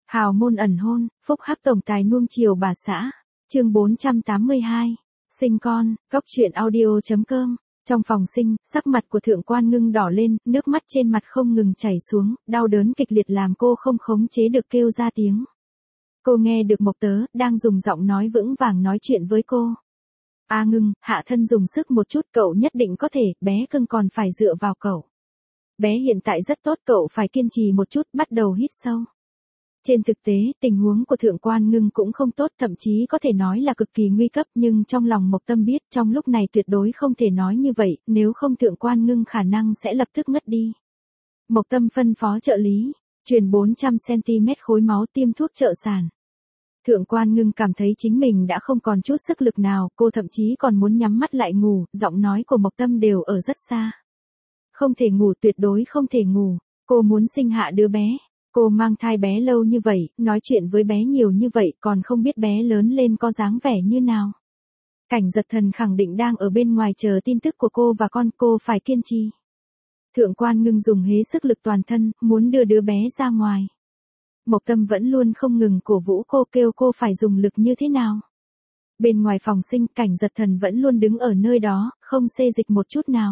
Hào môn ẩn hôn, phúc hắc tổng tài nuông chiều bà xã. Chương 482. Sinh con, góc truyện audio.com. Trong phòng sinh, sắc mặt của Thượng Quan Ngưng đỏ lên, nước mắt trên mặt không ngừng chảy xuống, đau đớn kịch liệt làm cô không khống chế được kêu ra tiếng. Cô nghe được Mộc Tớ đang dùng giọng nói vững vàng nói chuyện với cô. A Ngưng, hạ thân dùng sức một chút, cậu nhất định có thể, bé cưng còn phải dựa vào cậu. Bé hiện tại rất tốt, cậu phải kiên trì một chút, bắt đầu hít sâu. Trên thực tế, tình huống của Thượng Quan Ngưng cũng không tốt, thậm chí có thể nói là cực kỳ nguy cấp, nhưng trong lòng Mộc Tâm biết trong lúc này tuyệt đối không thể nói như vậy, nếu không Thượng Quan Ngưng khả năng sẽ lập tức ngất đi. Mộc Tâm phân phó trợ lý, truyền 400cm khối máu tiêm thuốc trợ sản. Thượng Quan Ngưng cảm thấy chính mình đã không còn chút sức lực nào, cô thậm chí còn muốn nhắm mắt lại ngủ, giọng nói của Mộc Tâm đều ở rất xa. Không thể ngủ, tuyệt đối không thể ngủ, cô muốn sinh hạ đứa bé. Cô mang thai bé lâu như vậy, nói chuyện với bé nhiều như vậy, còn không biết bé lớn lên có dáng vẻ như nào. Cảnh Giật Thần khẳng định đang ở bên ngoài chờ tin tức của cô và con, cô phải kiên trì. Thượng Quan Ngưng dùng hết sức lực toàn thân, muốn đưa đứa bé ra ngoài. Mộc Tâm vẫn luôn không ngừng cổ vũ cô, kêu cô phải dùng lực như thế nào. Bên ngoài phòng sinh, Cảnh Giật Thần vẫn luôn đứng ở nơi đó, không xê dịch một chút nào.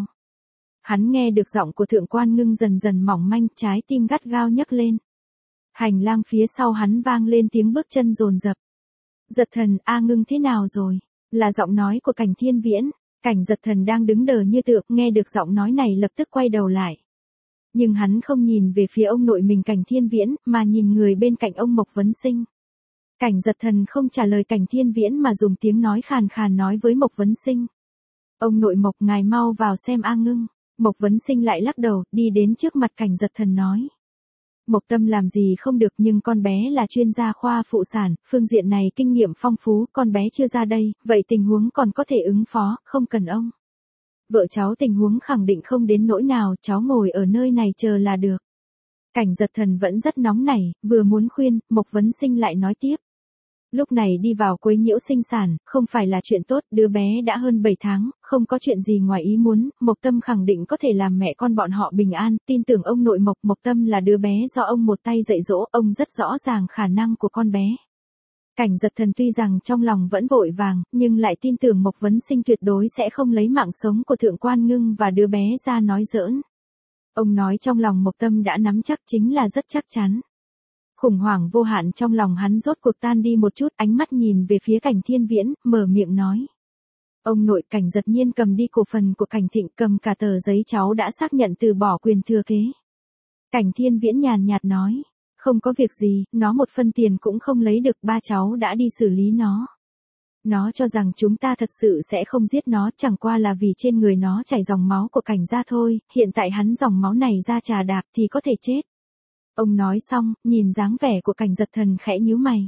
Hắn nghe được giọng của Thượng Quan Ngưng dần dần mỏng manh, trái tim gắt gao nhấc lên. Hành lang phía sau hắn vang lên tiếng bước chân dồn dập. Giật Thần, A Ngưng thế nào rồi? Là giọng nói của Cảnh Thiên Viễn. Cảnh Giật Thần đang đứng đờ như tượng, nghe được giọng nói này lập tức quay đầu lại. Nhưng hắn không nhìn về phía ông nội mình Cảnh Thiên Viễn, mà nhìn người bên cạnh ông Mộc Vấn Sinh. Cảnh Giật Thần không trả lời Cảnh Thiên Viễn mà dùng tiếng nói khàn khàn nói với Mộc Vấn Sinh. Ông nội Mộc, ngài mau vào xem A Ngưng. Mộc Vấn Sinh lại lắc đầu, đi đến trước mặt Cảnh Giật Thần nói. Mộc Tâm làm gì không được, nhưng con bé là chuyên gia khoa phụ sản, phương diện này kinh nghiệm phong phú, con bé chưa ra đây, vậy tình huống còn có thể ứng phó, không cần ông. Vợ cháu tình huống khẳng định không đến nỗi nào, cháu ngồi ở nơi này chờ là được. Cảnh Giật Thần vẫn rất nóng nảy, vừa muốn khuyên, Mộc Vấn Sinh lại nói tiếp. Lúc này đi vào quấy nhiễu sinh sản, không phải là chuyện tốt, đứa bé đã hơn 7 tháng, không có chuyện gì ngoài ý muốn, Mộc Tâm khẳng định có thể làm mẹ con bọn họ bình an, tin tưởng ông nội Mộc. Mộc Tâm là đứa bé do ông một tay dạy dỗ, ông rất rõ ràng khả năng của con bé. Cảnh Giật Thần tuy rằng trong lòng vẫn vội vàng, nhưng lại tin tưởng Mộc Vấn Sinh tuyệt đối sẽ không lấy mạng sống của Thượng Quan Ngưng và đứa bé ra nói giỡn. Ông nói trong lòng Mộc Tâm đã nắm chắc, chính là rất chắc chắn. Khủng hoảng vô hạn trong lòng hắn rốt cuộc tan đi một chút, ánh mắt nhìn về phía Cảnh Thiên Viễn, mở miệng nói. Ông nội. Cảnh Giật Nhiên cầm đi cổ phần của Cảnh Thịnh, cầm cả tờ giấy cháu đã xác nhận từ bỏ quyền thừa kế. Cảnh Thiên Viễn nhàn nhạt nói, không có việc gì, nó một phân tiền cũng không lấy được, ba cháu đã đi xử lý nó. Nó cho rằng chúng ta thật sự sẽ không giết nó, chẳng qua là vì trên người nó chảy dòng máu của Cảnh gia thôi, hiện tại hắn dòng máu này ra trà đạp thì có thể chết. Ông nói xong, nhìn dáng vẻ của Cảnh Giật Thần khẽ nhíu mày.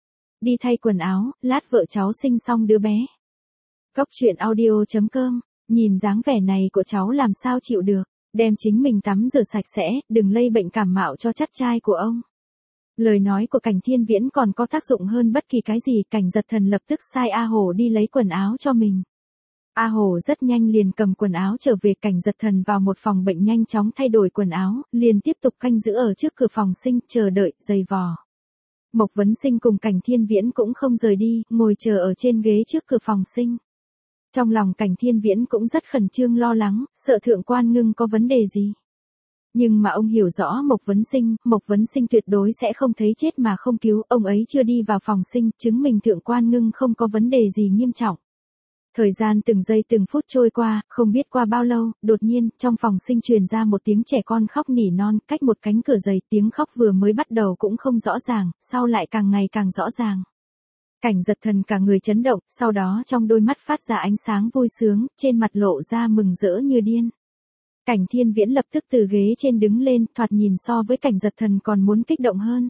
Đi thay quần áo, lát vợ cháu sinh xong đứa bé. Góc truyện audio.com, nhìn dáng vẻ này của cháu làm sao chịu được, đem chính mình tắm rửa sạch sẽ, đừng lây bệnh cảm mạo cho chắt trai của ông. Lời nói của Cảnh Thiên Viễn còn có tác dụng hơn bất kỳ cái gì, Cảnh Giật Thần lập tức sai A Hổ đi lấy quần áo cho mình. A Hổ rất nhanh liền cầm quần áo trở về. Cảnh Giật Thần vào một phòng bệnh nhanh chóng thay đổi quần áo, liền tiếp tục canh giữ ở trước cửa phòng sinh, chờ đợi, giày vò. Mộc Vấn Sinh cùng Cảnh Thiên Viễn cũng không rời đi, ngồi chờ ở trên ghế trước cửa phòng sinh. Trong lòng Cảnh Thiên Viễn cũng rất khẩn trương lo lắng, sợ Thượng Quan Ngưng có vấn đề gì. Nhưng mà ông hiểu rõ Mộc Vấn Sinh tuyệt đối sẽ không thấy chết mà không cứu, ông ấy chưa đi vào phòng sinh, chứng minh Thượng Quan Ngưng không có vấn đề gì nghiêm trọng. Thời gian từng giây từng phút trôi qua, không biết qua bao lâu, đột nhiên, trong phòng sinh truyền ra một tiếng trẻ con khóc nỉ non, cách một cánh cửa dày, tiếng khóc vừa mới bắt đầu cũng không rõ ràng, sau lại càng ngày càng rõ ràng. Cảnh Giật Thần cả người chấn động, sau đó trong đôi mắt phát ra ánh sáng vui sướng, trên mặt lộ ra mừng rỡ như điên. Cảnh Thiên Viễn lập tức từ ghế trên đứng lên, thoạt nhìn so với Cảnh Giật Thần còn muốn kích động hơn.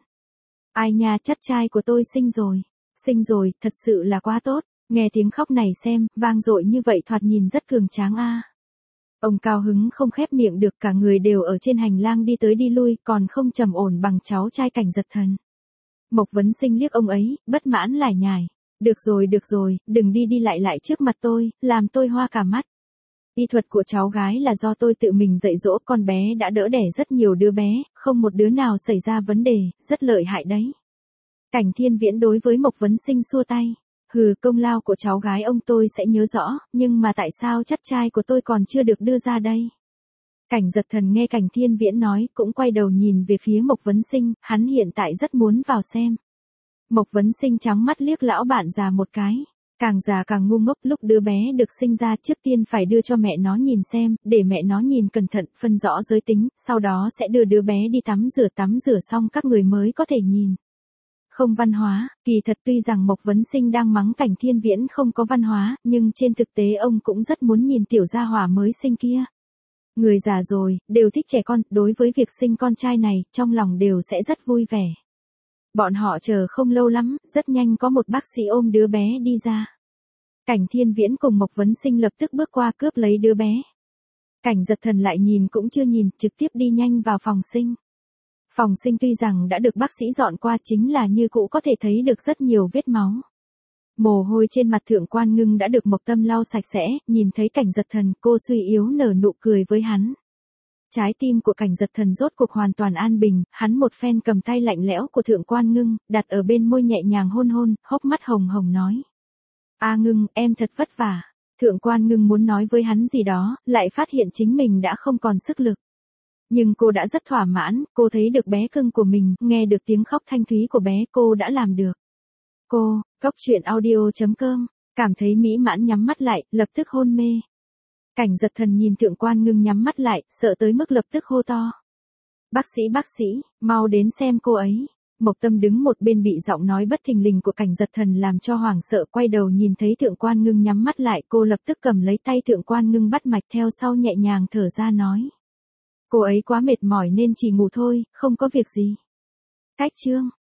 Ai nha, chắt trai của tôi sinh rồi, thật sự là quá tốt. Nghe tiếng khóc này xem, vang dội như vậy thoạt nhìn rất cường tráng a. Ông cao hứng không khép miệng được, cả người đều ở trên hành lang đi tới đi lui, còn không trầm ổn bằng cháu trai Cảnh Giật Thần. Mộc Vấn Sinh liếc ông ấy, bất mãn lải nhải. Được rồi, đừng đi đi lại lại trước mặt tôi, làm tôi hoa cả mắt. Y thuật của cháu gái là do tôi tự mình dạy dỗ, con bé đã đỡ đẻ rất nhiều đứa bé, không một đứa nào xảy ra vấn đề, rất lợi hại đấy. Cảnh Thiên Viễn đối với Mộc Vấn Sinh xua tay. Hừ, công lao của cháu gái ông tôi sẽ nhớ rõ, nhưng mà tại sao chất trai của tôi còn chưa được đưa ra đây? Cảnh Giật Thần nghe Cảnh Thiên Viễn nói, cũng quay đầu nhìn về phía Mộc Vấn Sinh, hắn hiện tại rất muốn vào xem. Mộc Vấn Sinh trắng mắt liếc lão bạn già một cái. Càng già càng ngu ngốc, lúc đứa bé được sinh ra trước tiên phải đưa cho mẹ nó nhìn xem, để mẹ nó nhìn cẩn thận, phân rõ giới tính, sau đó sẽ đưa đứa bé đi tắm rửa xong các người mới có thể nhìn. Không văn hóa, kỳ thật tuy rằng Mộc Vấn Sinh đang mắng Cảnh Thiên Viễn không có văn hóa, nhưng trên thực tế ông cũng rất muốn nhìn tiểu gia hỏa mới sinh kia. Người già rồi, đều thích trẻ con, đối với việc sinh con trai này, trong lòng đều sẽ rất vui vẻ. Bọn họ chờ không lâu lắm, rất nhanh có một bác sĩ ôm đứa bé đi ra. Cảnh Thiên Viễn cùng Mộc Vấn Sinh lập tức bước qua cướp lấy đứa bé. Cảnh Giật Thần lại nhìn cũng chưa nhìn, trực tiếp đi nhanh vào phòng sinh. Phòng sinh tuy rằng đã được bác sĩ dọn qua, chính là như cũ có thể thấy được rất nhiều vết máu. Mồ hôi trên mặt Thượng Quan Ngưng đã được Mộc Tâm lau sạch sẽ, nhìn thấy Cảnh Giật Thần, cô suy yếu nở nụ cười với hắn. Trái tim của Cảnh Giật Thần rốt cuộc hoàn toàn an bình, hắn một phen cầm tay lạnh lẽo của Thượng Quan Ngưng, đặt ở bên môi nhẹ nhàng hôn hôn, hốc mắt hồng hồng nói. A Ngưng, em thật vất vả. Thượng Quan Ngưng muốn nói với hắn gì đó, lại phát hiện chính mình đã không còn sức lực. Nhưng cô đã rất thỏa mãn, cô thấy được bé cưng của mình, nghe được tiếng khóc thanh thúy của bé, cô đã làm được. Cô, Cốc.audio.com, cảm thấy mỹ mãn nhắm mắt lại, lập tức hôn mê. Cảnh Giật Thần nhìn Thượng Quan Ngưng nhắm mắt lại, sợ tới mức lập tức hô to. Bác sĩ, mau đến xem cô ấy. Mộc Tâm đứng một bên bị giọng nói bất thình lình của Cảnh Giật Thần làm cho hoảng sợ, quay đầu nhìn thấy Thượng Quan Ngưng nhắm mắt lại, cô lập tức cầm lấy tay Thượng Quan Ngưng bắt mạch, theo sau nhẹ nhàng thở ra nói. Cô ấy quá mệt mỏi nên chỉ ngủ thôi, không có việc gì. Cách chương.